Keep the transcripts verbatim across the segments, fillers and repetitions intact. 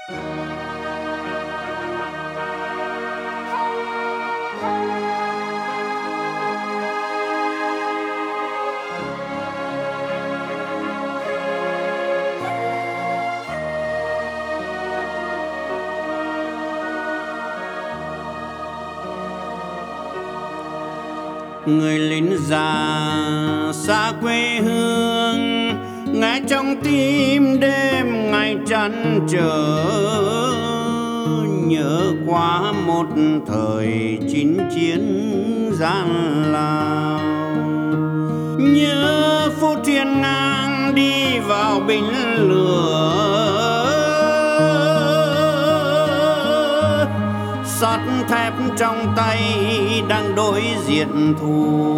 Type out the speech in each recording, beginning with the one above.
Người lính già xa quê hương, nghe trong tim đêm ngày chăn trở, nhớ qua một thời chinh chiến gian lao, nhớ phút thiên ngang đi vào binh lửa, sắt thép trong tay đang đối diện thù.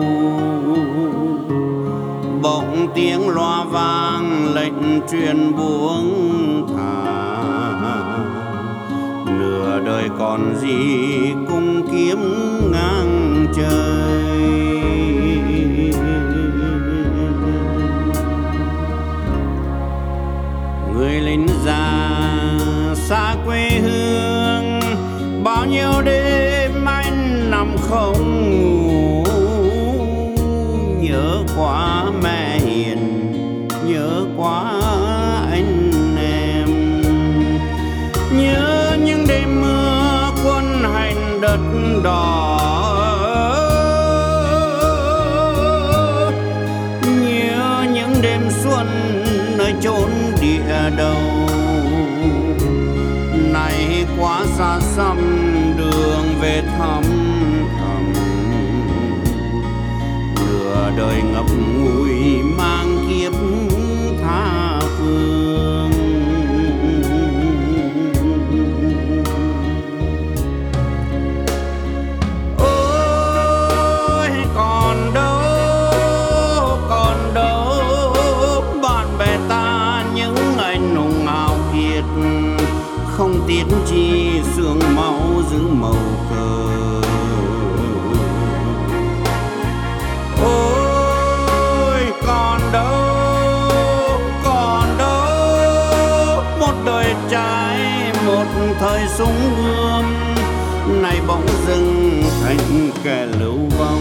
Bỗng tiếng loa vang lệnh truyền buông thả, nửa đời còn gì cung kiếm ngang trời. Người lính già xa quê hương, bao nhiêu đêm anh nằm không ngủ, nhớ quá mẹ hiền, nhớ quá anh em, nhớ những đêm mưa quân hành đất đỏ, nhớ những đêm xuân nơi chốn địa đầu. Này quá xa xăm đường về thăm thầm, nửa đời ngập ngùi mang kiếp tha phương. Ôi còn đâu, còn đâu bạn bè ta những ngày nồng hào kiệt, không tiếc chi xương máu giữ màu cờ. Ôi còn đâu, còn đâu một đời trai, một thời súng gươm, này bỗng dưng thành kẻ lưu vong.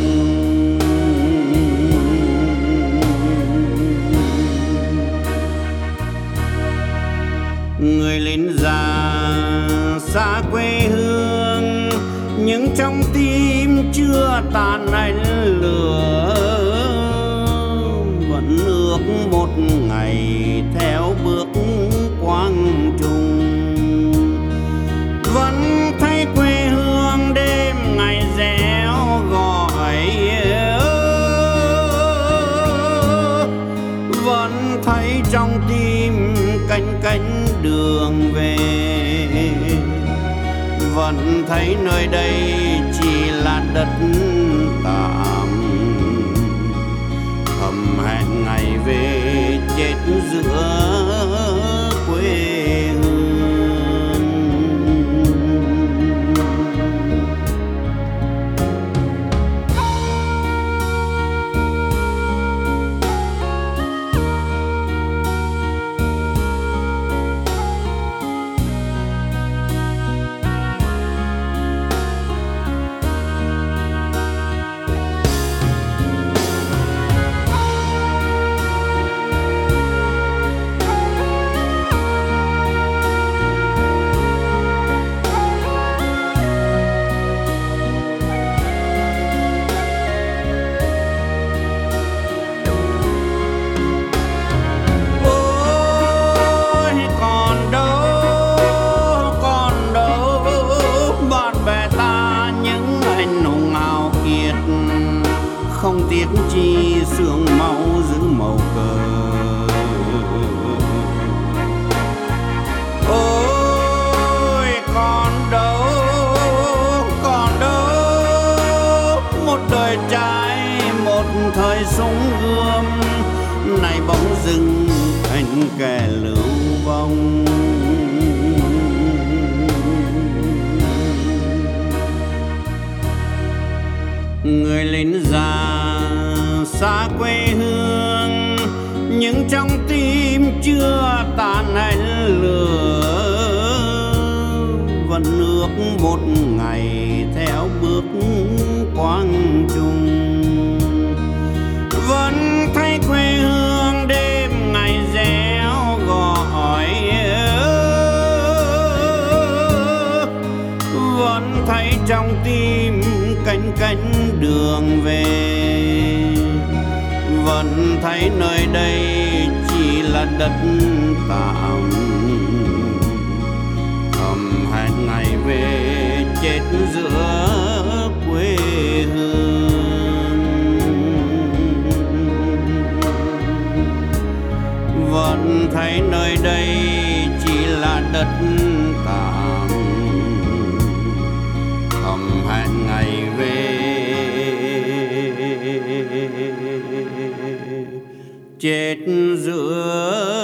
Người lính già xa quê hương, nhưng trong tim chưa tàn ánh lửa, vẫn ước một ngày theo bước quang trung, vẫn thấy quê hương đêm ngày réo gọi, vẫn thấy trong tim canh cánh đường về, vẫn thấy nơi đây chỉ là đất tạm, thầm hẹn ngày về chết giữa quê hương. Không tiếc chi xương máu giữ màu cờ. Ôi còn đâu, còn đâu một đời trai, một thời súng gươm, này bỗng dưng thành kẻ lưu vong. Người lính già xa quê hương, nhưng trong tim chưa tàn ánh lửa, bước một ngày theo bước quang trung. Vẫn thấy quê hương đêm ngày réo gọi, vẫn thấy trong tim cánh cánh đường về. Vẫn thấy nơi đây chỉ là đất tạm, thầm hẹn ngày về chết giữa quê hương. Vẫn thấy nơi đây chỉ là đất tạm, thầm hẹn ngày về chết giữa